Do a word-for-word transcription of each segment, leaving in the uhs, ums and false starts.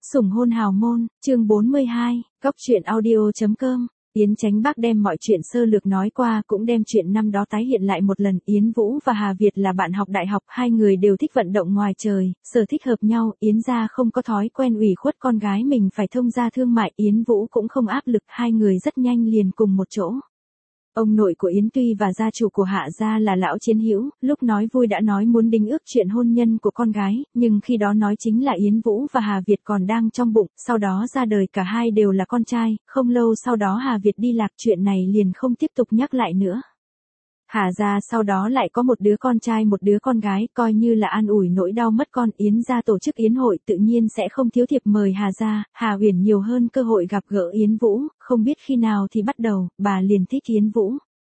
Sủng hôn hào môn, chương bốn mươi hai, Cóc truyện audio.com. Yến Chánh Bắc đem mọi chuyện sơ lược nói qua, cũng đem chuyện năm đó tái hiện lại một lần. Yến Vũ và Hà Việt là bạn học đại học, hai người đều thích vận động ngoài trời, sở thích hợp nhau. Yến gia không có thói quen ủy khuất con gái mình phải thông gia thương mại, Yến Vũ cũng không áp lực, hai người rất nhanh liền cùng một chỗ. Ông nội của Yến Tuy và gia chủ của Hạ gia là lão Chiến Hữu, lúc nói vui đã nói muốn đính ước chuyện hôn nhân của con gái, nhưng khi đó nói chính là Yến Vũ và Hà Việt còn đang trong bụng, sau đó ra đời cả hai đều là con trai, không lâu sau đó Hà Việt đi lạc, chuyện này liền không tiếp tục nhắc lại nữa. Hà gia sau đó lại có một đứa con trai một đứa con gái, coi như là an ủi nỗi đau mất con. Yến gia tổ chức yến hội tự nhiên sẽ không thiếu thiệp mời Hà gia, Hà Uyển nhiều hơn cơ hội gặp gỡ Yến Vũ, không biết khi nào thì bắt đầu, bà liền thích Yến Vũ.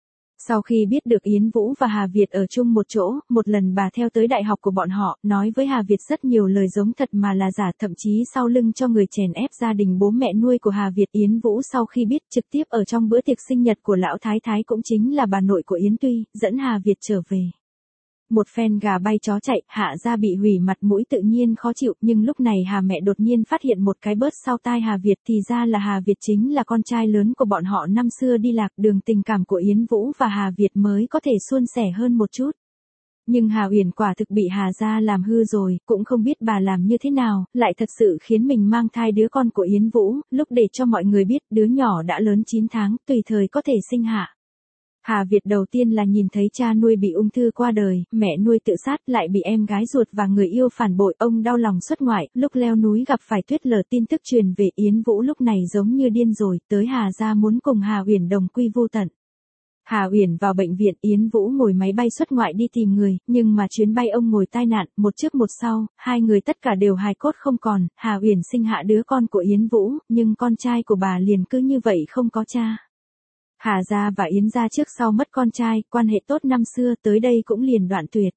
Sau khi biết được Yến Vũ và Hà Việt ở chung một chỗ, một lần bà theo tới đại học của bọn họ, nói với Hà Việt rất nhiều lời giống thật mà là giả, thậm chí sau lưng cho người chèn ép gia đình bố mẹ nuôi của Hà Việt. Yến Vũ sau khi biết, trực tiếp ở trong bữa tiệc sinh nhật của lão thái thái cũng chính là bà nội của Yến Tuy, dẫn Hà Việt trở về. Một phen gà bay chó chạy, Hạ gia bị hủy mặt mũi tự nhiên khó chịu, nhưng lúc này Hà mẹ đột nhiên phát hiện một cái bớt sau tai Hà Việt, thì ra là Hà Việt chính là con trai lớn của bọn họ năm xưa đi lạc, đường tình cảm của Yến Vũ và Hà Việt mới có thể suôn sẻ hơn một chút. Nhưng Hà Uyển quả thực bị Hà gia làm hư rồi, cũng không biết bà làm như thế nào, lại thật sự khiến mình mang thai đứa con của Yến Vũ, lúc để cho mọi người biết đứa nhỏ đã lớn chín tháng, tùy thời có thể sinh hạ. Hà Việt đầu tiên là nhìn thấy cha nuôi bị ung thư qua đời, mẹ nuôi tự sát, lại bị em gái ruột và người yêu phản bội, ông đau lòng xuất ngoại, lúc leo núi gặp phải Tuyết Lở, tin tức truyền về. Yến Vũ lúc này giống như điên rồi, tới Hà gia muốn cùng Hà Uyển đồng quy vu tận. Hà Uyển vào bệnh viện, Yến Vũ ngồi máy bay xuất ngoại đi tìm người, nhưng mà chuyến bay ông ngồi tai nạn, một trước một sau, hai người tất cả đều hài cốt không còn. Hà Uyển sinh hạ đứa con của Yến Vũ, nhưng con trai của bà liền cứ như vậy không có cha. Hà gia và Yến gia trước sau mất con trai, quan hệ tốt năm xưa tới đây cũng liền đoạn tuyệt.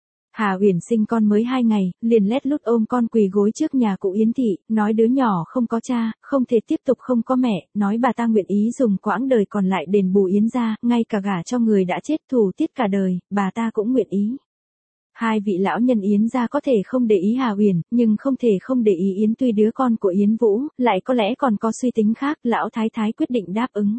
Hà Uyển sinh con mới hai ngày, liền lét lút ôm con quỳ gối trước nhà cụ Yến thị, nói đứa nhỏ không có cha, không thể tiếp tục không có mẹ, nói bà ta nguyện ý dùng quãng đời còn lại đền bù Yến gia, ngay cả gả cho người đã chết thù tiết cả đời, bà ta cũng nguyện ý. Hai vị lão nhân Yến gia có thể không để ý Hà Uyển, nhưng không thể không để ý Yến Tuy đứa con của Yến Vũ, lại có lẽ còn có suy tính khác, lão thái thái quyết định đáp ứng.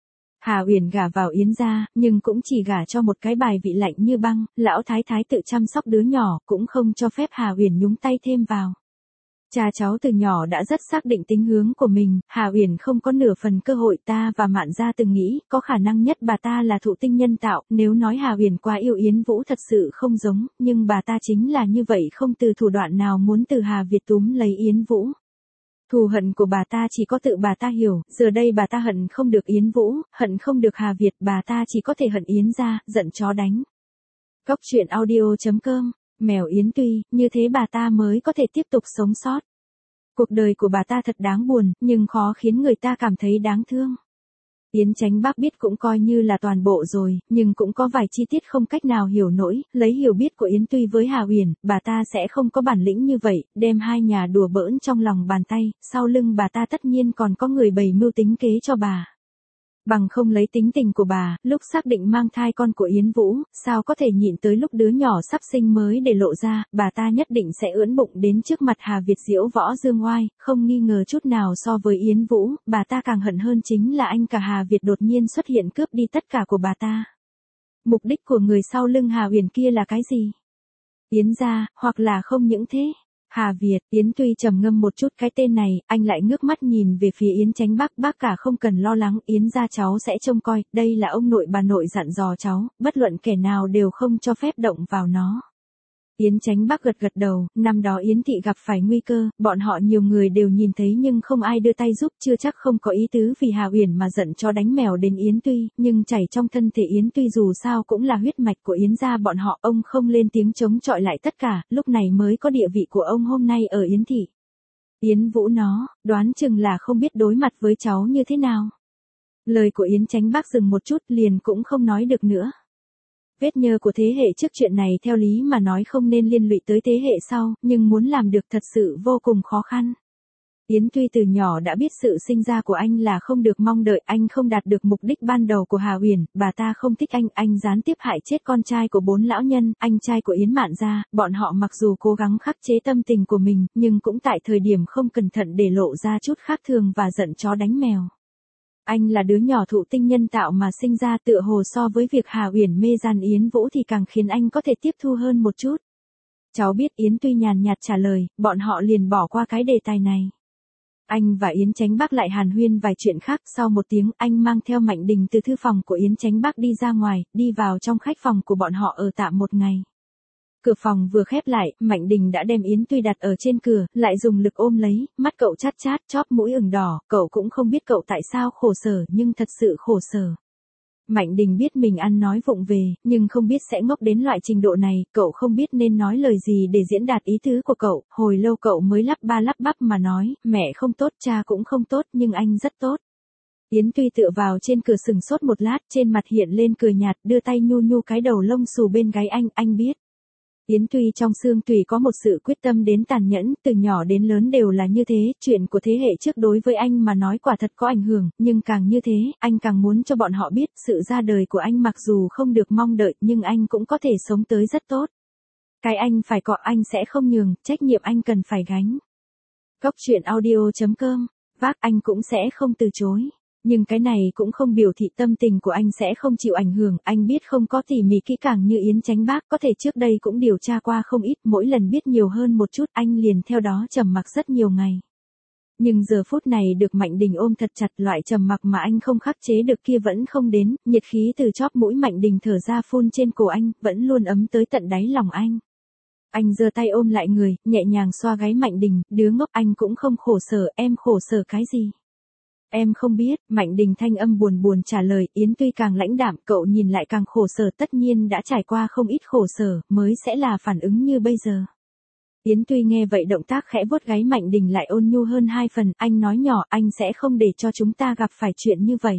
Hà Uyển gả vào Yến gia, nhưng cũng chỉ gả cho một cái bài vị lạnh như băng, lão thái thái tự chăm sóc đứa nhỏ, cũng không cho phép Hà Uyển nhúng tay thêm vào. Cha cháu từ nhỏ đã rất xác định tính hướng của mình, Hà Uyển không có nửa phần cơ hội. Ta và Mạn gia từng nghĩ, có khả năng nhất bà ta là thụ tinh nhân tạo, nếu nói Hà Uyển quá yêu Yến Vũ thật sự không giống, nhưng bà ta chính là như vậy, không từ thủ đoạn nào muốn từ Hà Việt túm lấy Yến Vũ. Thù hận của bà ta chỉ có tự bà ta hiểu, giờ đây bà ta hận không được Yến Vũ, hận không được Hà Việt, bà ta chỉ có thể hận Yến gia, giận chó đánh. Cóc truyện audio.com, mèo Yến Tuy, như thế bà ta mới có thể tiếp tục sống sót. Cuộc đời của bà ta thật đáng buồn, nhưng khó khiến người ta cảm thấy đáng thương. Yến Chánh Bắc biết cũng coi như là toàn bộ rồi, nhưng cũng có vài chi tiết không cách nào hiểu nổi, lấy hiểu biết của Yến Tuy với Hà Uyển, bà ta sẽ không có bản lĩnh như vậy, đem hai nhà đùa bỡn trong lòng bàn tay, sau lưng bà ta tất nhiên còn có người bày mưu tính kế cho bà. Bằng không lấy tính tình của bà, lúc xác định mang thai con của Yến Vũ, sao có thể nhịn tới lúc đứa nhỏ sắp sinh mới để lộ ra, bà ta nhất định sẽ ưỡn bụng đến trước mặt Hà Việt diễu võ dương oai, không nghi ngờ chút nào. So với Yến Vũ, bà ta càng hận hơn chính là anh cả Hà Việt đột nhiên xuất hiện cướp đi tất cả của bà ta. Mục đích của người sau lưng Hà Uyển kia là cái gì? Yến gia, hoặc là không những thế? Hà Việt, Yến Tuy trầm ngâm một chút, cái tên này, anh lại ngước mắt nhìn về phía Yến Chánh Bắc, bác cả không cần lo lắng, Yến gia cháu sẽ trông coi, đây là ông nội bà nội dặn dò cháu, bất luận kẻ nào đều không cho phép động vào nó. Yến Chánh Bắc gật gật đầu, năm đó Yến thị gặp phải nguy cơ, bọn họ nhiều người đều nhìn thấy nhưng không ai đưa tay giúp, chưa chắc không có ý tứ vì Hà Uyển mà giận chó đánh mèo đến Yến Tuy, nhưng chảy trong thân thể Yến Tuy dù sao cũng là huyết mạch của Yến gia bọn họ, ông không lên tiếng chống chọi lại tất cả, lúc này mới có địa vị của ông hôm nay ở Yến thị. Yến Vũ nó, đoán chừng là không biết đối mặt với cháu như thế nào. Lời của Yến Chánh Bắc dừng một chút, liền cũng không nói được nữa. Vết nhơ của thế hệ trước chuyện này theo lý mà nói không nên liên lụy tới thế hệ sau, nhưng muốn làm được thật sự vô cùng khó khăn. Yến Tuy từ nhỏ đã biết sự sinh ra của anh là không được mong đợi, anh không đạt được mục đích ban đầu của Hà Uyển, bà ta không thích anh, anh gián tiếp hại chết con trai của bốn lão nhân, anh trai của Yến Mạn gia, bọn họ mặc dù cố gắng khắc chế tâm tình của mình, nhưng cũng tại thời điểm không cẩn thận để lộ ra chút khác thường và giận chó đánh mèo. Anh là đứa nhỏ thụ tinh nhân tạo mà sinh ra, tựa hồ so với việc Hà Uyển mê gian Yến Vũ thì càng khiến anh có thể tiếp thu hơn một chút. Cháu biết, Yến Tuy nhàn nhạt trả lời, bọn họ liền bỏ qua cái đề tài này. Anh và Yến Chánh Bắc lại hàn huyên vài chuyện khác, sau một tiếng anh mang theo Mạnh Đình từ thư phòng của Yến Chánh Bắc đi ra ngoài, đi vào trong khách phòng của bọn họ ở tạm một ngày. Cửa phòng vừa khép lại, Mạnh Đình đã đem Yến Tuy đặt ở trên cửa, lại dùng lực ôm lấy, mắt cậu chát chát, chóp mũi ửng đỏ, cậu cũng không biết cậu tại sao khổ sở nhưng thật sự khổ sở. Mạnh Đình biết mình ăn nói vụng về, nhưng không biết sẽ ngốc đến loại trình độ này, cậu không biết nên nói lời gì để diễn đạt ý tứ của cậu, hồi lâu cậu mới lắp ba lắp bắp mà nói, mẹ không tốt, cha cũng không tốt, nhưng anh rất tốt. Yến Tuy tựa vào trên cửa sừng sốt một lát, trên mặt hiện lên cười nhạt, đưa tay nhu nhu cái đầu lông xù bên gáy anh, anh biết. Yến Tuy trong xương tùy có một sự quyết tâm đến tàn nhẫn, từ nhỏ đến lớn đều là như thế, chuyện của thế hệ trước đối với anh mà nói quả thật có ảnh hưởng, nhưng càng như thế, anh càng muốn cho bọn họ biết, sự ra đời của anh mặc dù không được mong đợi, nhưng anh cũng có thể sống tới rất tốt. Cái anh phải có anh sẽ không nhường, trách nhiệm anh cần phải gánh. Cốc truyện audio chấm com, vác anh cũng sẽ không từ chối. Nhưng cái này cũng không biểu thị tâm tình của anh sẽ không chịu ảnh hưởng, anh biết không có tỉ mỉ kỹ càng như Yến Chánh Bắc, có thể trước đây cũng điều tra qua không ít, mỗi lần biết nhiều hơn một chút, anh liền theo đó trầm mặc rất nhiều ngày. Nhưng giờ phút này được Mạnh Đình ôm thật chặt, loại trầm mặc mà anh không khắc chế được kia vẫn không đến, nhiệt khí từ chóp mũi Mạnh Đình thở ra phun trên cổ anh, vẫn luôn ấm tới tận đáy lòng anh. Anh giơ tay ôm lại người, nhẹ nhàng xoa gáy Mạnh Đình, đứa ngốc, anh cũng không khổ sở, em khổ sở cái gì? Em không biết, Mạnh Đình thanh âm buồn buồn trả lời, Yến Tuy càng lãnh đạm, cậu nhìn lại càng khổ sở, tất nhiên đã trải qua không ít khổ sở, mới sẽ là phản ứng như bây giờ. Yến Tuy nghe vậy động tác khẽ vuốt gáy Mạnh Đình lại ôn nhu hơn hai phần, anh nói nhỏ, anh sẽ không để cho chúng ta gặp phải chuyện như vậy.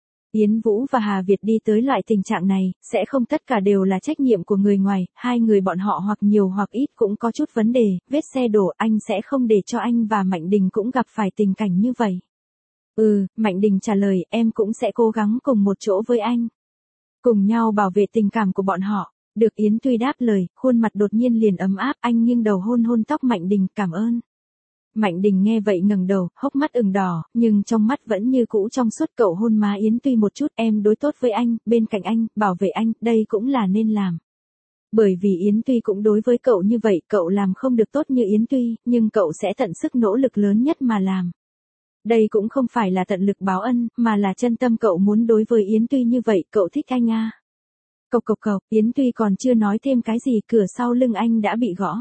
Yến Vũ và Hà Việt đi tới loại tình trạng này, sẽ không tất cả đều là trách nhiệm của người ngoài, hai người bọn họ hoặc nhiều hoặc ít cũng có chút vấn đề, vết xe đổ, anh sẽ không để cho anh và Mạnh Đình cũng gặp phải tình cảnh như vậy. Ừ, Mạnh Đình trả lời, em cũng sẽ cố gắng cùng một chỗ với anh. Cùng nhau bảo vệ tình cảm của bọn họ. Được Yến Tuy đáp lời, khuôn mặt đột nhiên liền ấm áp, anh nghiêng đầu hôn hôn tóc Mạnh Đình, cảm ơn. Mạnh Đình nghe vậy ngẩng đầu, hốc mắt ửng đỏ, nhưng trong mắt vẫn như cũ trong suốt, cậu hôn má Yến Tuy một chút, em đối tốt với anh, bên cạnh anh, bảo vệ anh, đây cũng là nên làm. Bởi vì Yến Tuy cũng đối với cậu như vậy, cậu làm không được tốt như Yến Tuy, nhưng cậu sẽ tận sức nỗ lực lớn nhất mà làm. Đây cũng không phải là tận lực báo ân, mà là chân tâm cậu muốn đối với Yến Tuy như vậy, cậu thích anh à. Cộc cộc cộc, Yến Tuy còn chưa nói thêm cái gì, cửa sau lưng anh đã bị gõ.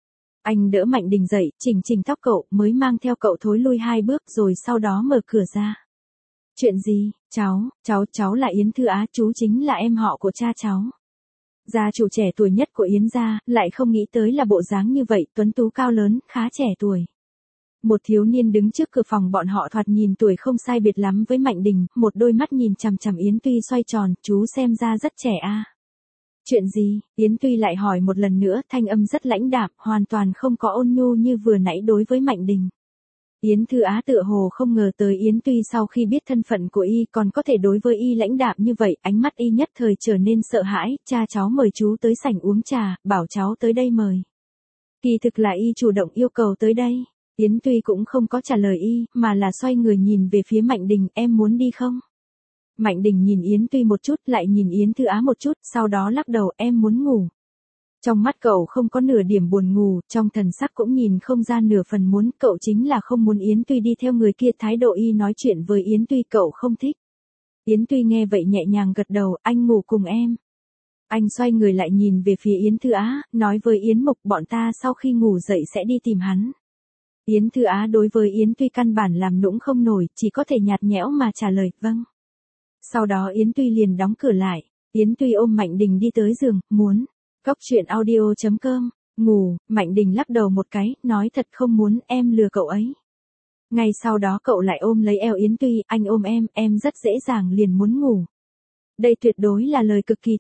Anh đỡ Mạnh Đình dậy, chỉnh chỉnh tóc cậu, mới mang theo cậu thối lui hai bước rồi sau đó mở cửa ra. Chuyện gì, cháu, cháu, cháu là Yến Thư Á, chú chính là em họ của cha cháu. Gia chủ trẻ tuổi nhất của Yến gia, lại không nghĩ tới là bộ dáng như vậy, tuấn tú cao lớn, khá trẻ tuổi. Một thiếu niên đứng trước cửa phòng bọn họ thoạt nhìn tuổi không sai biệt lắm với Mạnh Đình, một đôi mắt nhìn chằm chằm Yến Tuy xoay tròn, chú xem ra rất trẻ a. À. Chuyện gì? Yến Tuy lại hỏi một lần nữa, thanh âm rất lãnh đạm, hoàn toàn không có ôn nhu như vừa nãy đối với Mạnh Đình. Yến Thư Á tựa hồ không ngờ tới Yến Tuy sau khi biết thân phận của y còn có thể đối với y lãnh đạm như vậy, ánh mắt y nhất thời trở nên sợ hãi, cha cháu mời chú tới sảnh uống trà, bảo cháu tới đây mời. Kỳ thực là y chủ động yêu cầu tới đây. Yến Tuy cũng không có trả lời y, mà là xoay người nhìn về phía Mạnh Đình, em muốn đi không? Mạnh Đình nhìn Yến Tuy một chút, lại nhìn Yến Thư Á một chút, sau đó lắc đầu, em muốn ngủ. Trong mắt cậu không có nửa điểm buồn ngủ, trong thần sắc cũng nhìn không ra nửa phần muốn, cậu chính là không muốn Yến Tuy đi theo người kia, thái độ y nói chuyện với Yến Tuy cậu không thích. Yến Tuy nghe vậy nhẹ nhàng gật đầu, anh ngủ cùng em. Anh xoay người lại nhìn về phía Yến Thư Á, nói với Yến Mục, bọn ta sau khi ngủ dậy sẽ đi tìm hắn. Yến Thư Á đối với Yến Tuy căn bản làm nũng không nổi, chỉ có thể nhạt nhẽo mà trả lời, vâng. Sau đó Yến Tuy liền đóng cửa lại, Yến Tuy ôm Mạnh Đình đi tới giường, muốn. Cốc truyện audio chấm com, ngủ, Mạnh Đình lắc đầu một cái, nói thật không muốn, em lừa cậu ấy. Ngay sau đó cậu lại ôm lấy eo Yến Tuy, anh ôm em, em rất dễ dàng liền muốn ngủ. Đây tuyệt đối là lời cực kỳ thật.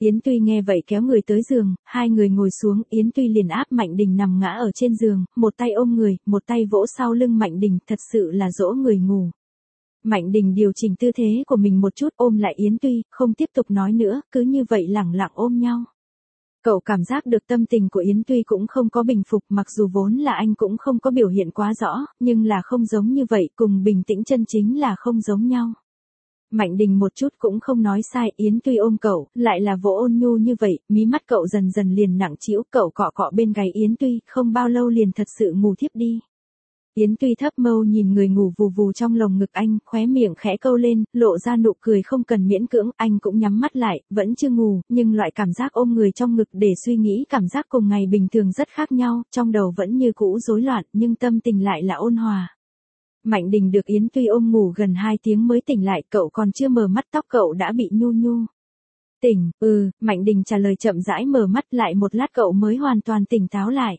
Yến Tuy nghe vậy kéo người tới giường, hai người ngồi xuống, Yến Tuy liền áp Mạnh Đình nằm ngã ở trên giường, một tay ôm người, một tay vỗ sau lưng Mạnh Đình, thật sự là dỗ người ngủ. Mạnh Đình điều chỉnh tư thế của mình một chút, ôm lại Yến Tuy, không tiếp tục nói nữa, cứ như vậy lẳng lặng ôm nhau. Cậu cảm giác được tâm tình của Yến Tuy cũng không có bình phục, mặc dù vốn là anh cũng không có biểu hiện quá rõ, nhưng là không giống như vậy, cùng bình tĩnh chân chính là không giống nhau. Mạnh Đình một chút cũng không nói sai, Yến Tuy ôm cậu, lại là vỗ ôn nhu như vậy, mí mắt cậu dần dần liền nặng trĩu, cậu cọ cọ bên gáy Yến Tuy, không bao lâu liền thật sự ngủ thiếp đi. Yến Tuy thấp mâu nhìn người ngủ vù vù trong lồng ngực anh, khóe miệng khẽ câu lên, lộ ra nụ cười không cần miễn cưỡng, anh cũng nhắm mắt lại, vẫn chưa ngủ, nhưng loại cảm giác ôm người trong ngực để suy nghĩ cảm giác cùng ngày bình thường rất khác nhau, trong đầu vẫn như cũ rối loạn, nhưng tâm tình lại là ôn hòa. Mạnh Đình được Yến Tuy ôm ngủ gần hai tiếng mới tỉnh lại, cậu còn chưa mở mắt tóc cậu đã bị nhu nhu. Tỉnh, ừ, Mạnh Đình trả lời chậm rãi, mở mắt lại một lát cậu mới hoàn toàn tỉnh táo lại.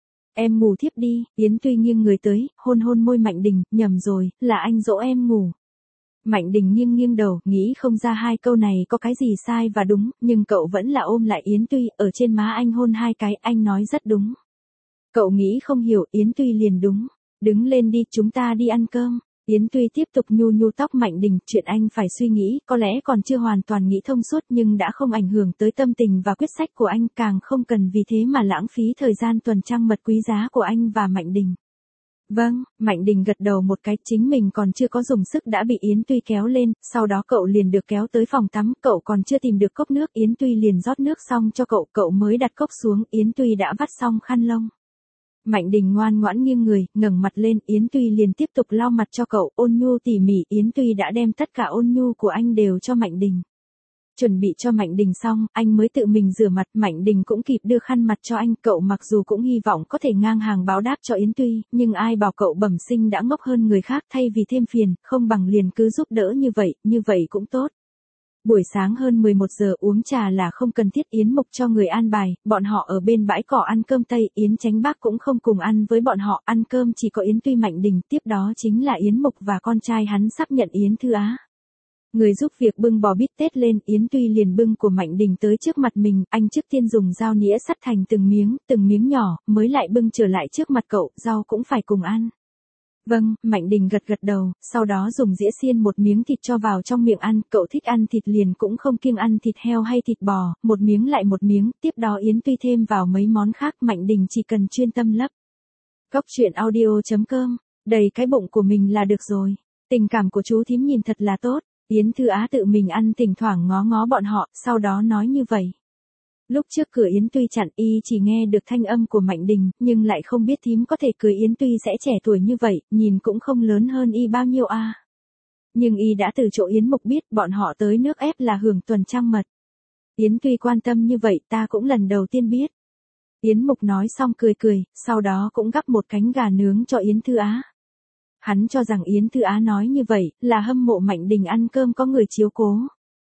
Em ngủ thiếp đi, Yến Tuy nghiêng người tới, hôn hôn môi Mạnh Đình, nhầm rồi, là anh dỗ em ngủ. Mạnh Đình nghiêng nghiêng đầu, nghĩ không ra hai câu này có cái gì sai và đúng, nhưng cậu vẫn là ôm lại Yến Tuy, ở trên má anh hôn hai cái, anh nói rất đúng. Cậu nghĩ không hiểu, Yến Tuy liền đúng. Đứng lên đi, chúng ta đi ăn cơm. Yến Tuy tiếp tục nhu nhu tóc Mạnh Đình, chuyện anh phải suy nghĩ, có lẽ còn chưa hoàn toàn nghĩ thông suốt nhưng đã không ảnh hưởng tới tâm tình và quyết sách của anh, càng không cần vì thế mà lãng phí thời gian tuần trăng mật quý giá của anh và Mạnh Đình. Vâng, Mạnh Đình gật đầu một cái, chính mình còn chưa có dùng sức đã bị Yến Tuy kéo lên, sau đó cậu liền được kéo tới phòng tắm, cậu còn chưa tìm được cốc nước, Yến Tuy liền rót nước xong cho cậu, cậu mới đặt cốc xuống, Yến Tuy đã vắt xong khăn lông. Mạnh Đình ngoan ngoãn nghiêng người, ngẩng mặt lên, Yến Tuy liền tiếp tục lau mặt cho cậu, ôn nhu tỉ mỉ, Yến Tuy đã đem tất cả ôn nhu của anh đều cho Mạnh Đình. Chuẩn bị cho Mạnh Đình xong, anh mới tự mình rửa mặt, Mạnh Đình cũng kịp đưa khăn mặt cho anh, cậu mặc dù cũng hy vọng có thể ngang hàng báo đáp cho Yến Tuy, nhưng ai bảo cậu bẩm sinh đã ngốc hơn người khác, thay vì thêm phiền, không bằng liền cứ giúp đỡ như vậy, như vậy cũng tốt. Buổi sáng hơn mười một giờ uống trà là không cần thiết, Yến Mục cho người an bài, bọn họ ở bên bãi cỏ ăn cơm Tây, Yến Chánh Bác cũng không cùng ăn với bọn họ, ăn cơm chỉ có Yến Tuy Mạnh Đình, tiếp đó chính là Yến Mục và con trai hắn sắp nhận Yến Thư Á. Người giúp việc bưng bò bít tết lên, Yến Tuy liền bưng của Mạnh Đình tới trước mặt mình, anh trước tiên dùng dao nĩa sắt thành từng miếng, từng miếng nhỏ, mới lại bưng trở lại trước mặt cậu, rau cũng phải cùng ăn. Vâng, Mạnh Đình gật gật đầu, sau đó dùng dĩa xiên một miếng thịt cho vào trong miệng ăn, cậu thích ăn thịt liền cũng không kiêng ăn thịt heo hay thịt bò, một miếng lại một miếng, tiếp đó Yến Tuy thêm vào mấy món khác, Mạnh Đình chỉ cần chuyên tâm lấp. Góc truyện audio chấm com, đầy cái bụng của mình là được rồi. Tình cảm của chú thím nhìn thật là tốt, Yến Thư Á tự mình ăn thỉnh thoảng ngó ngó bọn họ, sau đó nói như vậy. Lúc trước cửa Yến Tuy chặn, y chỉ nghe được thanh âm của Mạnh Đình, nhưng lại không biết thím có thể cười Yến Tuy sẽ trẻ tuổi như vậy, nhìn cũng không lớn hơn y bao nhiêu a. À. Nhưng y đã từ chỗ Yến Mục biết, bọn họ tới nước ép là hưởng tuần trăng mật. Yến Tuy quan tâm như vậy, ta cũng lần đầu tiên biết. Yến Mục nói xong cười cười, sau đó cũng gắp một cánh gà nướng cho Yến Thư Á. Hắn cho rằng Yến Thư Á nói như vậy, là hâm mộ Mạnh Đình ăn cơm có người chiếu cố.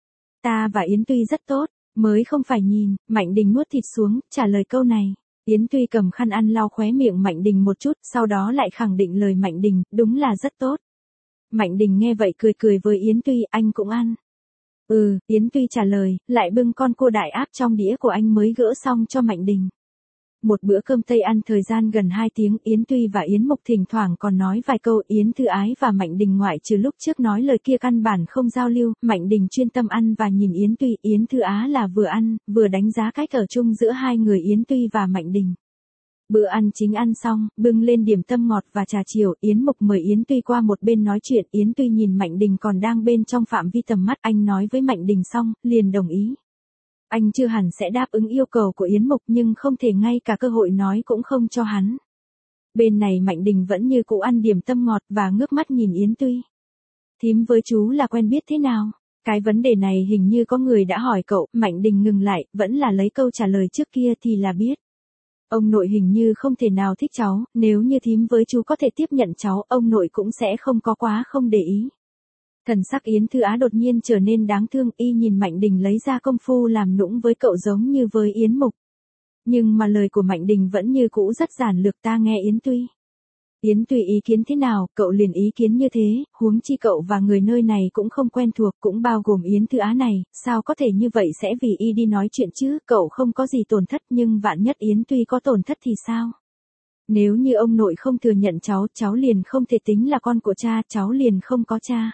Ta và Yến Tuy rất tốt. Mới không phải nhìn, Mạnh Đình nuốt thịt xuống, trả lời câu này. Yến Tuy cầm khăn ăn lau khóe miệng Mạnh Đình một chút, sau đó lại khẳng định lời Mạnh Đình, đúng là rất tốt. Mạnh Đình nghe vậy cười cười với Yến Tuy, anh cũng ăn. Ừ, Yến Tuy trả lời, lại bưng con cua đại áp trong đĩa của anh mới gỡ xong cho Mạnh Đình. Một bữa cơm Tây ăn thời gian gần hai tiếng, Yến Tuy và Yến Mục thỉnh thoảng còn nói vài câu, Yến Thư Ái và Mạnh Đình ngoại trừ lúc trước nói lời kia căn bản không giao lưu, Mạnh Đình chuyên tâm ăn và nhìn Yến Tuy, Yến Thư Á là vừa ăn, vừa đánh giá cách ở chung giữa hai người Yến Tuy và Mạnh Đình. Bữa ăn chính ăn xong, bưng lên điểm tâm ngọt và trà chiều, Yến Mục mời Yến Tuy qua một bên nói chuyện, Yến Tuy nhìn Mạnh Đình còn đang bên trong phạm vi tầm mắt, anh nói với Mạnh Đình xong, liền đồng ý. Anh chưa hẳn sẽ đáp ứng yêu cầu của Yến Mục nhưng không thể ngay cả cơ hội nói cũng không cho hắn. Bên này Mạnh Đình vẫn như cũ ăn điểm tâm ngọt và ngước mắt nhìn Yến Tuy. Thím với chú là quen biết thế nào? Cái vấn đề này hình như có người đã hỏi cậu, Mạnh Đình ngừng lại, vẫn là lấy câu trả lời trước kia thì là biết. Ông nội hình như không thể nào thích cháu, nếu như thím với chú có thể tiếp nhận cháu, ông nội cũng sẽ không có quá không để ý. Thần sắc Yến Thư Á đột nhiên trở nên đáng thương, y nhìn Mạnh Đình lấy ra công phu làm nũng với cậu giống như với Yến Mục. Nhưng mà lời của Mạnh Đình vẫn như cũ rất giản lược, ta nghe Yến Tuy. Yến Tuy ý kiến thế nào, cậu liền ý kiến như thế, huống chi cậu và người nơi này cũng không quen thuộc, cũng bao gồm Yến Thư Á này, sao có thể như vậy sẽ vì y đi nói chuyện chứ, cậu không có gì tổn thất nhưng vạn nhất Yến Tuy có tổn thất thì sao? Nếu như ông nội không thừa nhận cháu, cháu liền không thể tính là con của cha, cháu liền không có cha.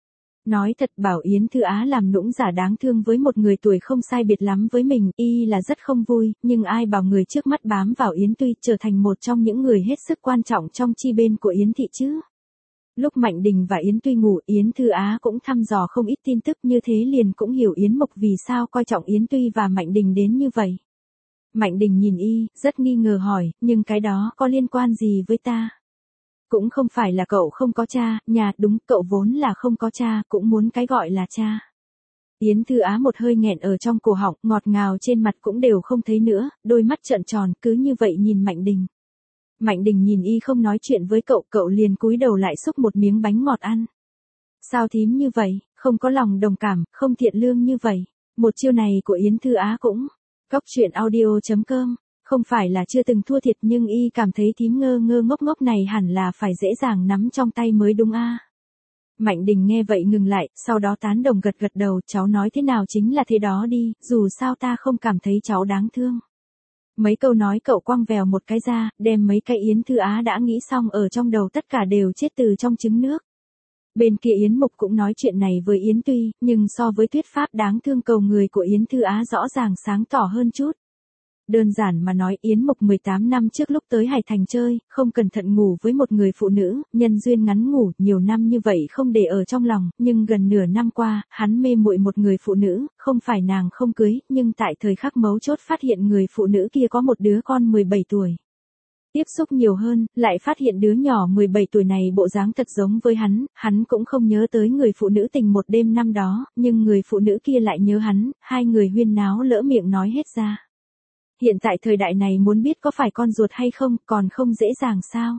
Nói thật bảo Yến Thư Á làm nũng giả đáng thương với một người tuổi không sai biệt lắm với mình, y là rất không vui, nhưng ai bảo người trước mắt bám vào Yến Tuy trở thành một trong những người hết sức quan trọng trong chi bên của Yến Thị chứ. Lúc Mạnh Đình và Yến Tuy ngủ, Yến Thư Á cũng thăm dò không ít tin tức như thế liền cũng hiểu Yến Mục vì sao coi trọng Yến Tuy và Mạnh Đình đến như vậy. Mạnh Đình nhìn y, rất nghi ngờ hỏi, nhưng cái đó có liên quan gì với ta? Cũng không phải là cậu không có cha, nhà, đúng, cậu vốn là không có cha, cũng muốn cái gọi là cha. Yến Thư Á một hơi nghẹn ở trong cổ họng, ngọt ngào trên mặt cũng đều không thấy nữa, đôi mắt trợn tròn, cứ như vậy nhìn Mạnh Đình. Mạnh Đình nhìn y không nói chuyện với cậu, cậu liền cúi đầu lại xúc một miếng bánh ngọt ăn. Sao thím như vậy, không có lòng đồng cảm, không thiện lương như vậy. Một chiêu này của Yến Thư Á cũng. Góc truyện audio chấm com. Không phải là chưa từng thua thiệt nhưng y cảm thấy thím ngơ ngơ ngốc ngốc này hẳn là phải dễ dàng nắm trong tay mới đúng a. Mạnh Đình nghe vậy ngừng lại, sau đó tán đồng gật gật đầu, cháu nói thế nào chính là thế đó đi, dù sao ta không cảm thấy cháu đáng thương. Mấy câu nói cậu quăng vèo một cái ra, đem mấy cái Yến Thư Á đã nghĩ xong ở trong đầu tất cả đều chết từ trong trứng nước. Bên kia Yến Mục cũng nói chuyện này với Yến Tuy, nhưng so với thuyết pháp đáng thương cầu người của Yến Thư Á rõ ràng sáng tỏ hơn chút. Đơn giản mà nói Yến Mục mười tám năm trước lúc tới Hải Thành chơi, không cẩn thận ngủ với một người phụ nữ, nhân duyên ngắn ngủ, nhiều năm như vậy không để ở trong lòng, nhưng gần nửa năm qua, hắn mê muội một người phụ nữ, không phải nàng không cưới, nhưng tại thời khắc mấu chốt phát hiện người phụ nữ kia có một đứa con mười bảy tuổi. Tiếp xúc nhiều hơn, lại phát hiện đứa nhỏ mười bảy tuổi này bộ dáng thật giống với hắn, hắn cũng không nhớ tới người phụ nữ tình một đêm năm đó, nhưng người phụ nữ kia lại nhớ hắn, hai người huyên náo lỡ miệng nói hết ra. Hiện tại thời đại này muốn biết có phải con ruột hay không, còn không dễ dàng sao.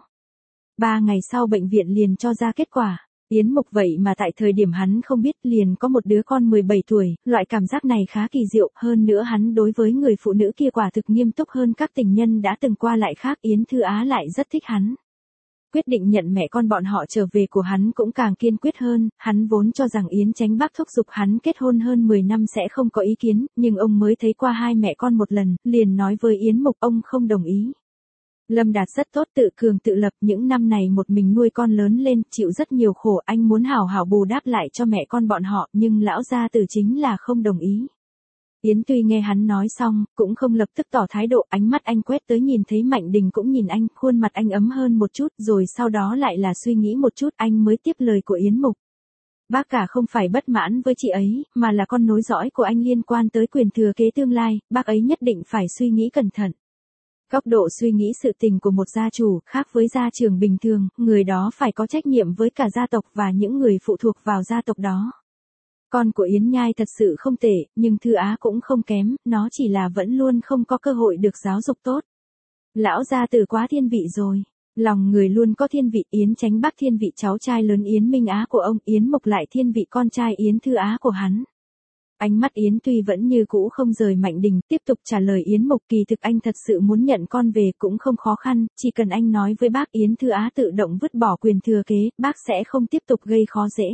Ba ngày sau bệnh viện liền cho ra kết quả. Yến Mục vậy mà tại thời điểm hắn không biết liền có một đứa con mười bảy tuổi, loại cảm giác này khá kỳ diệu, hơn nữa hắn đối với người phụ nữ kia quả thực nghiêm túc hơn các tình nhân đã từng qua lại khác. Yến Thư Á lại rất thích hắn. Quyết định nhận mẹ con bọn họ trở về của hắn cũng càng kiên quyết hơn, hắn vốn cho rằng Yến Chánh Bắc thúc giục hắn kết hôn hơn mười năm sẽ không có ý kiến, nhưng ông mới thấy qua hai mẹ con một lần, liền nói với Yến Mục ông không đồng ý. Lâm Đạt rất tốt, tự cường tự lập, những năm này một mình nuôi con lớn lên, chịu rất nhiều khổ, anh muốn hảo hảo bù đắp lại cho mẹ con bọn họ, nhưng lão gia tử chính là không đồng ý. Yến Tuy nghe hắn nói xong, cũng không lập tức tỏ thái độ, ánh mắt anh quét tới nhìn thấy Mạnh Đình cũng nhìn anh, khuôn mặt anh ấm hơn một chút, rồi sau đó lại là suy nghĩ một chút, anh mới tiếp lời của Yến Mục. Bác cả không phải bất mãn với chị ấy, mà là con nối dõi của anh liên quan tới quyền thừa kế tương lai, bác ấy nhất định phải suy nghĩ cẩn thận. Góc độ suy nghĩ sự tình của một gia chủ, khác với gia trưởng bình thường, người đó phải có trách nhiệm với cả gia tộc và những người phụ thuộc vào gia tộc đó. Con của Yến Nhai thật sự không tệ, nhưng Thư Á cũng không kém, nó chỉ là vẫn luôn không có cơ hội được giáo dục tốt. Lão gia tử quá thiên vị rồi. Lòng người luôn có thiên vị, Yến Chánh Bắc thiên vị cháu trai lớn Yến Minh Á của ông, Yến Mục lại thiên vị con trai Yến Thư Á của hắn. Ánh mắt Yến Tuy vẫn như cũ không rời Mạnh Đình, tiếp tục trả lời Yến Mục, kỳ thực anh thật sự muốn nhận con về cũng không khó khăn, chỉ cần anh nói với bác Yến Thư Á tự động vứt bỏ quyền thừa kế, bác sẽ không tiếp tục gây khó dễ.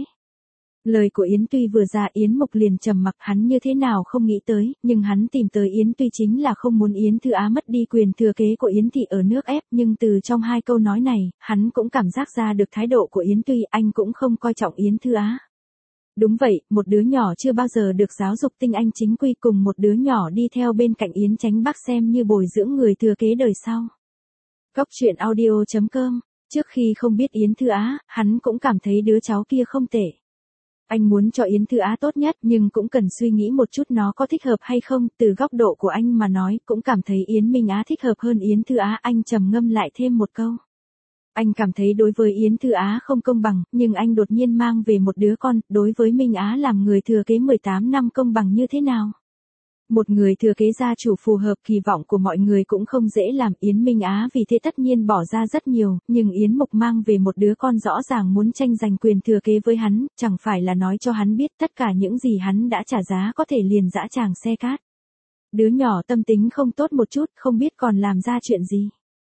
Lời của Yến Tuy vừa ra Yến Mục liền trầm mặc, hắn như thế nào không nghĩ tới, nhưng hắn tìm tới Yến Tuy chính là không muốn Yến Thư Á mất đi quyền thừa kế của Yến Thị ở nước ép, nhưng từ trong hai câu nói này, hắn cũng cảm giác ra được thái độ của Yến Tuy, anh cũng không coi trọng Yến Thư Á. Đúng vậy, một đứa nhỏ chưa bao giờ được giáo dục tinh anh chính quy cùng một đứa nhỏ đi theo bên cạnh Yến Chánh Bắc xem như bồi dưỡng người thừa kế đời sau. Góc truyện audio chấm com. Trước khi không biết Yến Thư Á, hắn cũng cảm thấy đứa cháu kia không tệ. Anh muốn cho Yến Thư Á tốt nhất nhưng cũng cần suy nghĩ một chút nó có thích hợp hay không, từ góc độ của anh mà nói, cũng cảm thấy Yến Minh Á thích hợp hơn Yến Thư Á, anh trầm ngâm lại thêm một câu. Anh cảm thấy đối với Yến Thư Á không công bằng, nhưng anh đột nhiên mang về một đứa con, đối với Minh Á làm người thừa kế mười tám năm công bằng như thế nào? Một người thừa kế gia chủ phù hợp kỳ vọng của mọi người cũng không dễ làm, Yến Minh Á vì thế tất nhiên bỏ ra rất nhiều, nhưng Yến Mục mang về một đứa con rõ ràng muốn tranh giành quyền thừa kế với hắn, chẳng phải là nói cho hắn biết tất cả những gì hắn đã trả giá có thể liền dã tràng xe cát. Đứa nhỏ tâm tính không tốt một chút, không biết còn làm ra chuyện gì.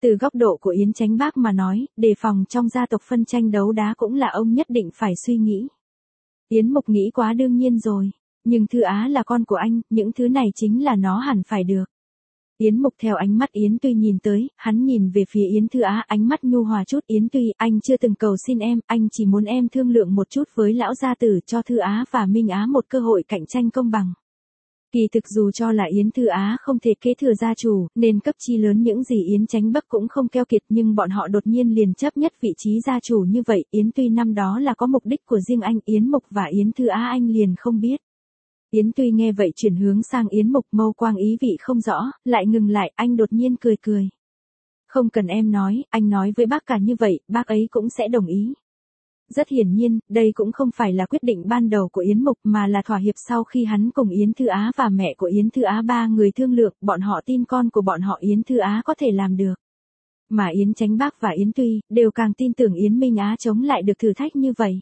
Từ góc độ của Yến Chánh Bác mà nói, đề phòng trong gia tộc phân tranh đấu đá cũng là ông nhất định phải suy nghĩ. Yến Mục nghĩ quá đương nhiên rồi. Nhưng Thư Á là con của anh, những thứ này chính là nó hẳn phải được. Yến Mục theo ánh mắt Yến Tuy nhìn tới, hắn nhìn về phía Yến Thư Á, ánh mắt nhu hòa chút. Yến Tuy, anh chưa từng cầu xin em, anh chỉ muốn em thương lượng một chút với lão gia tử, cho Thư Á và Minh Á một cơ hội cạnh tranh công bằng. Kỳ thực dù cho là Yến Thư Á không thể kế thừa gia chủ, nên cấp chi lớn những gì Yến Chánh Bắc cũng không keo kiệt, nhưng bọn họ đột nhiên liền chấp nhất vị trí gia chủ như vậy. Yến Tuy năm đó là có mục đích của riêng anh, Yến Mục và Yến Thư Á anh liền không biết. Yến Tuy nghe vậy chuyển hướng sang Yến Mục, mâu quang ý vị không rõ, lại ngừng lại, anh đột nhiên cười cười. Không cần em nói, anh nói với bác cả như vậy, bác ấy cũng sẽ đồng ý. Rất hiển nhiên, đây cũng không phải là quyết định ban đầu của Yến Mục mà là thỏa hiệp sau khi hắn cùng Yến Thư Á và mẹ của Yến Thư Á ba người thương lượng, bọn họ tin con của bọn họ Yến Thư Á có thể làm được. Mà Yến Chánh Bác và Yến Tuy đều càng tin tưởng Yến Minh Á chống lại được thử thách như vậy.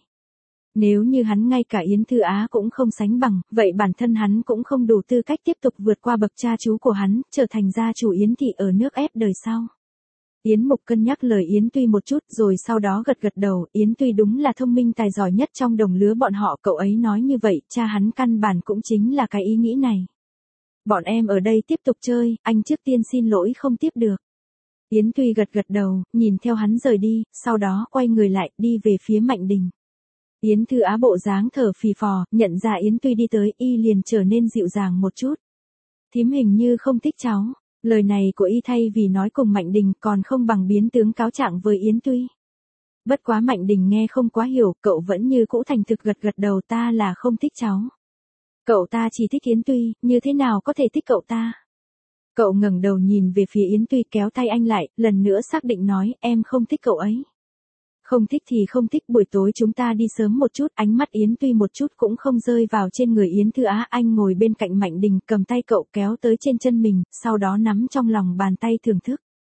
Nếu như hắn ngay cả Yến Thư Á cũng không sánh bằng, vậy bản thân hắn cũng không đủ tư cách tiếp tục vượt qua bậc cha chú của hắn, trở thành gia chủ Yến thị ở nước ép đời sau. Yến Mục cân nhắc lời Yến Tuy một chút rồi sau đó gật gật đầu, Yến Tuy đúng là thông minh tài giỏi nhất trong đồng lứa bọn họ, cậu ấy nói như vậy, cha hắn căn bản cũng chính là cái ý nghĩ này. Bọn em ở đây tiếp tục chơi, anh trước tiên xin lỗi không tiếp được. Yến Tuy gật gật đầu, nhìn theo hắn rời đi, sau đó quay người lại, đi về phía Mạnh Đình. Yến Thư Á bộ dáng thở phì phò, nhận ra Yến Tuy đi tới, y liền trở nên dịu dàng một chút. Thím hình như không thích cháu. Lời này của y thay vì nói cùng Mạnh Đình còn không bằng biến tướng cáo trạng với Yến Tuy. Bất quá Mạnh Đình nghe không quá hiểu, cậu vẫn như cũ thành thực gật gật đầu, ta là không thích cháu. Cậu ta chỉ thích Yến Tuy, như thế nào có thể thích cậu ta? Cậu ngẩng đầu nhìn về phía Yến Tuy, kéo tay anh lại, lần nữa xác định nói, em không thích cậu ấy. Không thích thì không thích, buổi tối chúng ta đi sớm một chút. Ánh mắt Yến Tuy một chút cũng không rơi vào trên người Yến Thư Á, anh ngồi bên cạnh Mạnh Đình, cầm tay cậu kéo tới trên chân mình, sau đó nắm trong lòng bàn tay thưởng thức.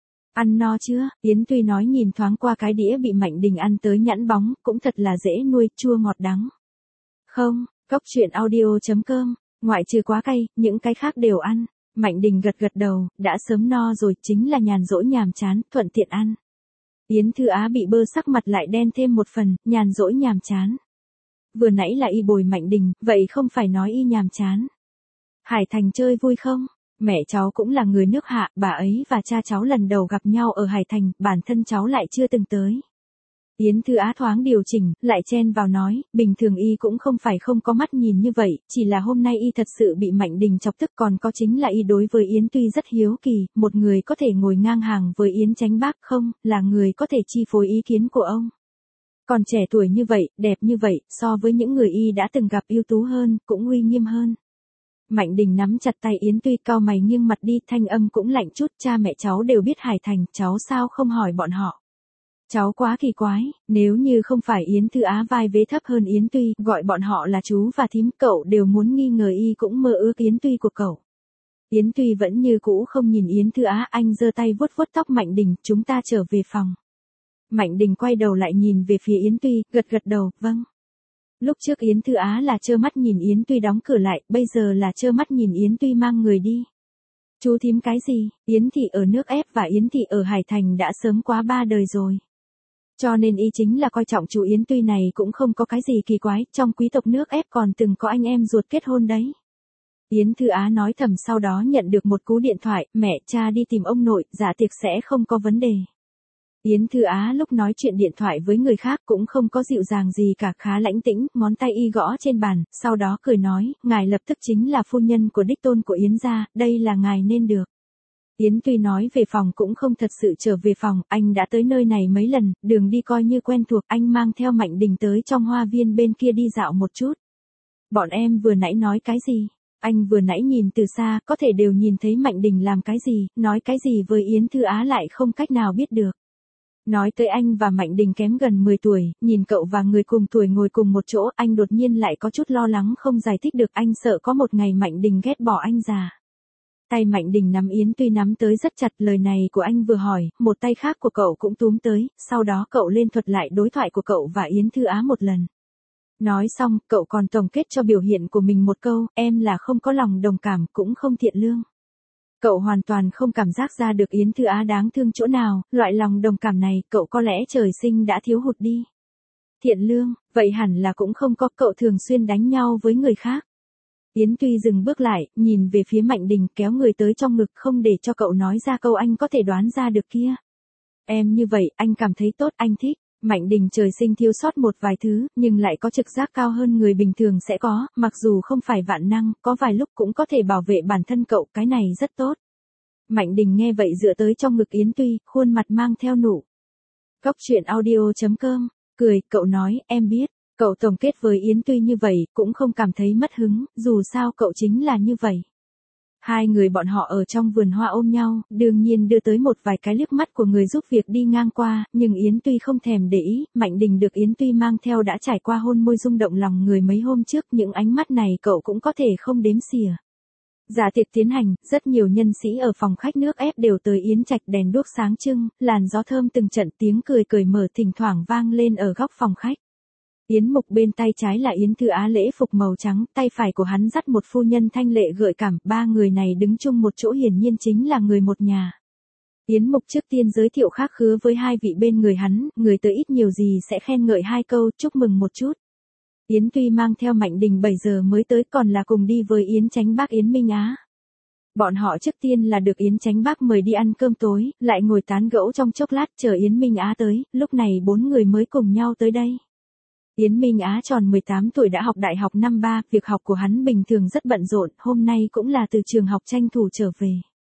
Ăn no chưa? Yến Tuy nói nhìn thoáng qua cái đĩa bị Mạnh Đình ăn tới nhẵn bóng, cũng thật là dễ nuôi, chua ngọt đắng. Không, Cóc Truyện Audio chấm com, ngoại trừ quá cay, những cái khác đều ăn. Mạnh Đình gật gật đầu, đã sớm no rồi, chính là nhàn rỗi nhàm chán, thuận tiện ăn. Yến Thư Á bị bơ sắc mặt lại đen thêm một phần, nhàn rỗi nhàm chán. Vừa nãy là y bồi Mạnh Đình, vậy không phải nói y nhàm chán. Hải Thành chơi vui không? Mẹ cháu cũng là người nước Hạ, bà ấy và cha cháu lần đầu gặp nhau ở Hải Thành, bản thân cháu lại chưa từng tới. Yến Thư Á thoáng điều chỉnh, lại chen vào nói, bình thường y cũng không phải không có mắt nhìn như vậy, chỉ là hôm nay y thật sự bị Mạnh Đình chọc tức, còn có chính là y đối với Yến Tuy rất hiếu kỳ, một người có thể ngồi ngang hàng với Yến Chánh Bác không, là người có thể chi phối ý kiến của ông. Còn trẻ tuổi như vậy, đẹp như vậy, so với những người y đã từng gặp ưu tú hơn, cũng uy nghiêm hơn. Mạnh Đình nắm chặt tay Yến Tuy, cau mày nghiêng mặt đi, thanh âm cũng lạnh chút, cha mẹ cháu đều biết Hải Thành, cháu sao không hỏi bọn họ. Cháu quá kỳ quái, nếu như không phải Yến Thư Á vai vế thấp hơn Yến Tuy, gọi bọn họ là chú và thím, cậu đều muốn nghi ngờ y cũng mơ ước Yến Tuy của cậu. Yến Tuy vẫn như cũ không nhìn Yến Thư Á, anh giơ tay vuốt vuốt tóc Mạnh Đình, chúng ta trở về phòng. Mạnh Đình quay đầu lại nhìn về phía Yến Tuy, gật gật đầu, vâng. Lúc trước Yến Thư Á là trơ mắt nhìn Yến Tuy đóng cửa lại, bây giờ là trơ mắt nhìn Yến Tuy mang người đi. Chú thím cái gì, Yến thị ở nước ép và Yến thị ở Hải Thành đã sớm quá ba đời rồi. Cho nên y chính là coi trọng chú Yến Tuy này cũng không có cái gì kỳ quái, trong quý tộc nước ép còn từng có anh em ruột kết hôn đấy. Yến Thư Á nói thầm, sau đó nhận được một cú điện thoại, mẹ, cha đi tìm ông nội, dạ tiệc sẽ không có vấn đề. Yến Thư Á lúc nói chuyện điện thoại với người khác cũng không có dịu dàng gì cả, khá lãnh tĩnh, ngón tay y gõ trên bàn, sau đó cười nói, ngài lập tức chính là phu nhân của đích tôn của Yến gia, đây là ngài nên được. Yến Tuy nói về phòng cũng không thật sự trở về phòng, anh đã tới nơi này mấy lần, đường đi coi như quen thuộc, anh mang theo Mạnh Đình tới trong hoa viên bên kia đi dạo một chút. Bọn em vừa nãy nói cái gì? Anh vừa nãy nhìn từ xa, có thể đều nhìn thấy Mạnh Đình làm cái gì, nói cái gì với Yến Thư Á lại không cách nào biết được. Nói tới anh và Mạnh Đình kém gần mười tuổi, nhìn cậu và người cùng tuổi ngồi cùng một chỗ, anh đột nhiên lại có chút lo lắng không giải thích được, anh sợ có một ngày Mạnh Đình ghét bỏ anh già. Tay Mạnh Đình nắm Yến Tuy nắm tới rất chặt, lời này của anh vừa hỏi, một tay khác của cậu cũng túm tới, sau đó cậu lên thuật lại đối thoại của cậu và Yến Thư Á một lần. Nói xong, cậu còn tổng kết cho biểu hiện của mình một câu, em là không có lòng đồng cảm cũng không thiện lương. Cậu hoàn toàn không cảm giác ra được Yến Thư Á đáng thương chỗ nào, loại lòng đồng cảm này cậu có lẽ trời sinh đã thiếu hụt đi. Thiện lương, vậy hẳn là cũng không có, cậu thường xuyên đánh nhau với người khác. Yến Tuy dừng bước lại, nhìn về phía Mạnh Đình, kéo người tới trong ngực không để cho cậu nói ra câu anh có thể đoán ra được kia. Em như vậy, anh cảm thấy tốt, anh thích. Mạnh Đình trời sinh thiếu sót một vài thứ, nhưng lại có trực giác cao hơn người bình thường sẽ có, mặc dù không phải vạn năng, có vài lúc cũng có thể bảo vệ bản thân cậu, cái này rất tốt. Mạnh Đình nghe vậy dựa tới trong ngực Yến Tuy, khuôn mặt mang theo nụ. Cóc truyện audio chấm com, cười, cậu nói, em biết. Cậu tổng kết với Yến Tuy như vậy, cũng không cảm thấy mất hứng, dù sao cậu chính là như vậy. Hai người bọn họ ở trong vườn hoa ôm nhau, đương nhiên đưa tới một vài cái liếc mắt của người giúp việc đi ngang qua, nhưng Yến Tuy không thèm để ý, Mạnh Đình được Yến Tuy mang theo đã trải qua hôn môi rung động lòng người mấy hôm trước, những ánh mắt này cậu cũng có thể không đếm xỉa. Dạ tiệc tiến hành, rất nhiều nhân sĩ ở phòng khách nước ép đều tới Yến Trạch, đèn đuốc sáng trưng, làn gió thơm từng trận, tiếng cười cười mở thỉnh thoảng vang lên ở góc phòng khách. Yến Mục bên tay trái là Yến Thư Á lễ phục màu trắng, tay phải của hắn dắt một phu nhân thanh lệ gợi cảm, ba người này đứng chung một chỗ hiển nhiên chính là người một nhà. Yến Mục trước tiên giới thiệu khác khứa với hai vị bên người hắn, người tới ít nhiều gì sẽ khen ngợi hai câu, chúc mừng một chút. Yến Tuy mang theo Mạnh Đình bảy giờ mới tới, còn là cùng đi với Yến Chánh Bác Yến Minh Á. Bọn họ trước tiên là được Yến Chánh Bác mời đi ăn cơm tối, lại ngồi tán gẫu trong chốc lát chờ Yến Minh Á tới, lúc này bốn người mới cùng nhau tới đây. Yến Minh Á tròn mười tám tuổi đã học đại học năm ba, việc học của hắn bình thường rất bận rộn, hôm nay cũng là từ trường học tranh thủ trở về.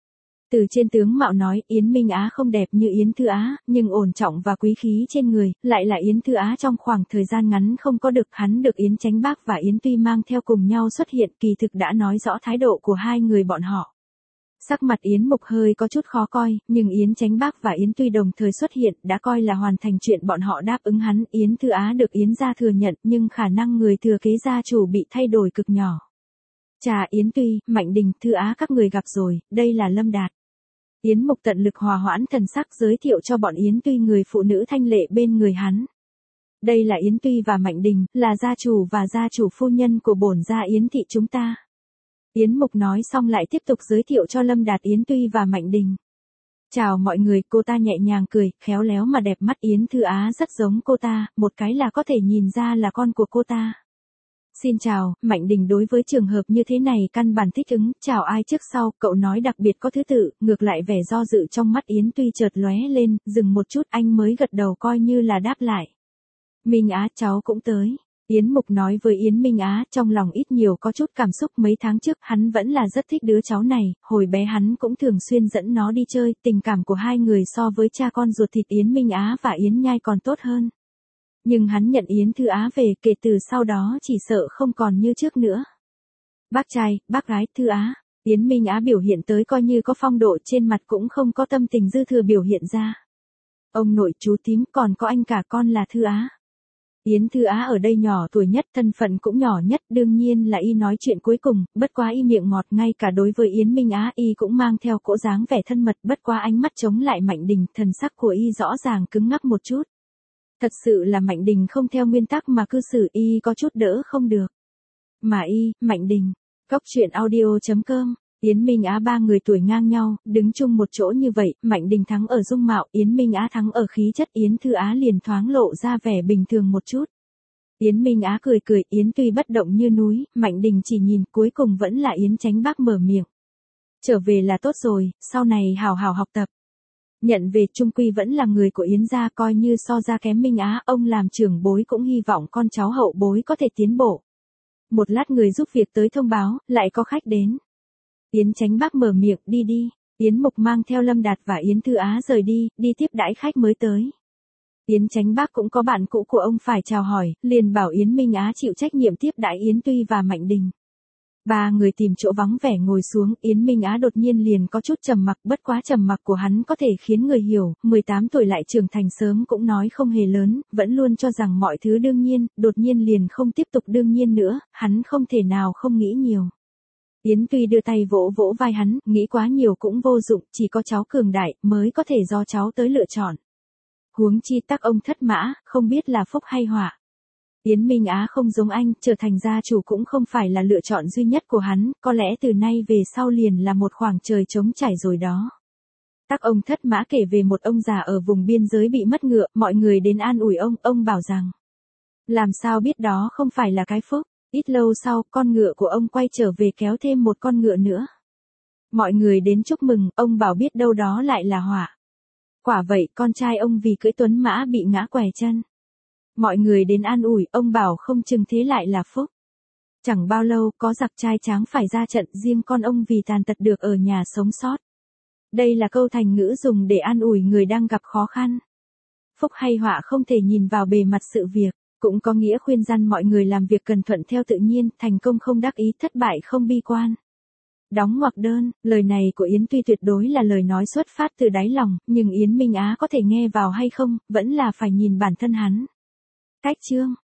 Từ trên tướng mạo nói, Yến Minh Á không đẹp như Yến Thư Á, nhưng ổn trọng và quý khí trên người, lại là Yến Thư Á trong khoảng thời gian ngắn không có được, hắn được Yến Chánh Bác và Yến Tuy mang theo cùng nhau xuất hiện, kỳ thực đã nói rõ thái độ của hai người bọn họ. Sắc mặt Yến Mục hơi có chút khó coi, nhưng Yến Chánh Bác và Yến Tuy đồng thời xuất hiện, đã coi là hoàn thành chuyện bọn họ đáp ứng hắn. Yến Thư Á được Yến gia thừa nhận, nhưng khả năng người thừa kế gia chủ bị thay đổi cực nhỏ. Chà, Yến Tuy, Mạnh Đình, Thư Á các người gặp rồi, đây là Lâm Đạt. Yến Mục tận lực hòa hoãn thần sắc giới thiệu cho bọn Yến Tuy người phụ nữ thanh lệ bên người hắn. Đây là Yến Tuy và Mạnh Đình, là gia chủ và gia chủ phu nhân của bổn gia Yến thị chúng ta. Yến Mục nói xong lại tiếp tục giới thiệu cho Lâm Đạt Yến Tuy và Mạnh Đình. Chào mọi người, cô ta nhẹ nhàng cười, khéo léo mà đẹp mắt. Yến Thư Á rất giống cô ta, một cái là có thể nhìn ra là con của cô ta. Xin chào, Mạnh Đình đối với trường hợp như thế này căn bản thích ứng, chào ai trước sau, cậu nói đặc biệt có thứ tự, ngược lại vẻ do dự trong mắt Yến Tuy chợt lóe lên, dừng một chút anh mới gật đầu coi như là đáp lại. Minh Á, cháu cũng tới. Yến Mục nói với Yến Minh Á, trong lòng ít nhiều có chút cảm xúc, mấy tháng trước hắn vẫn là rất thích đứa cháu này, hồi bé hắn cũng thường xuyên dẫn nó đi chơi, tình cảm của hai người so với cha con ruột thịt Yến Minh Á và Yến Nhai còn tốt hơn. Nhưng hắn nhận Yến Thư Á về, kể từ sau đó chỉ sợ không còn như trước nữa. Bác trai, bác gái, Thư Á. Yến Minh Á biểu hiện tới coi như có phong độ, trên mặt cũng không có tâm tình dư thừa biểu hiện ra. Ông nội, chú tím, còn có anh cả con là Thư Á. Yến Thư Á ở đây nhỏ tuổi nhất, thân phận cũng nhỏ nhất, đương nhiên là y nói chuyện cuối cùng, bất quá y miệng ngọt, ngay cả đối với Yến Minh Á y cũng mang theo cỗ dáng vẻ thân mật, bất quá ánh mắt chống lại Mạnh Đình, thần sắc của y rõ ràng cứng ngắc một chút. Thật sự là Mạnh Đình không theo nguyên tắc mà cư xử, y có chút đỡ không được. Mà y, Mạnh Đình, cóc truyện audio chấm com, Yến Minh Á ba người tuổi ngang nhau, đứng chung một chỗ như vậy, Mạnh Đình thắng ở dung mạo, Yến Minh Á thắng ở khí chất, Yến Thư Á liền thoáng lộ ra vẻ bình thường một chút. Yến Minh Á cười cười, Yến Tuy bất động như núi, Mạnh Đình chỉ nhìn, cuối cùng vẫn là Yến Chánh Bác mở miệng. Trở về là tốt rồi, sau này hào hào học tập. Nhận về trung quy vẫn là người của Yến gia, coi như so ra kém Minh Á, ông làm trưởng bối cũng hy vọng con cháu hậu bối có thể tiến bộ. Một lát người giúp việc tới thông báo, lại có khách đến. Yến Chánh Bác mở miệng, đi đi. Yến Mục mang theo Lâm Đạt và Yến Thư Á rời đi, đi tiếp đãi khách mới tới. Yến Chánh Bác cũng có bạn cũ của ông phải chào hỏi, liền bảo Yến Minh Á chịu trách nhiệm tiếp đãi Yến Tuy và Mạnh Đình. Ba người tìm chỗ vắng vẻ ngồi xuống, Yến Minh Á đột nhiên liền có chút trầm mặc, bất quá trầm mặc của hắn có thể khiến người hiểu, mười tám tuổi lại trưởng thành sớm cũng nói không hề lớn, vẫn luôn cho rằng mọi thứ đương nhiên, đột nhiên liền không tiếp tục đương nhiên nữa, hắn không thể nào không nghĩ nhiều. Yến Tuy đưa tay vỗ vỗ vai hắn, nghĩ quá nhiều cũng vô dụng, chỉ có cháu cường đại, mới có thể do cháu tới lựa chọn. Huống chi tắc ông thất mã, không biết là phúc hay họa. Yến Minh Á không giống anh, trở thành gia chủ cũng không phải là lựa chọn duy nhất của hắn, có lẽ từ nay về sau liền là một khoảng trời trống trải rồi đó. Tắc ông Thất Mã kể về một ông già ở vùng biên giới bị mất ngựa, mọi người đến an ủi ông, ông bảo rằng, làm sao biết đó không phải là cái phúc. Ít lâu sau, con ngựa của ông quay trở về kéo thêm một con ngựa nữa. Mọi người đến chúc mừng, ông bảo biết đâu đó lại là họa. Quả vậy, con trai ông vì cưỡi tuấn mã bị ngã quẻ chân. Mọi người đến an ủi, ông bảo không chừng thế lại là phúc. Chẳng bao lâu, có giặc trai tráng phải ra trận, riêng con ông vì tàn tật được ở nhà sống sót. Đây là câu thành ngữ dùng để an ủi người đang gặp khó khăn. Phúc hay họa không thể nhìn vào bề mặt sự việc, cũng có nghĩa khuyên răn mọi người làm việc cần thuận theo tự nhiên, thành công không đắc ý, thất bại không bi quan. Đóng ngoặc đơn, lời này của Yến tuy tuyệt đối là lời nói xuất phát từ đáy lòng, nhưng Yến Minh Á có thể nghe vào hay không, vẫn là phải nhìn bản thân hắn. Cách chương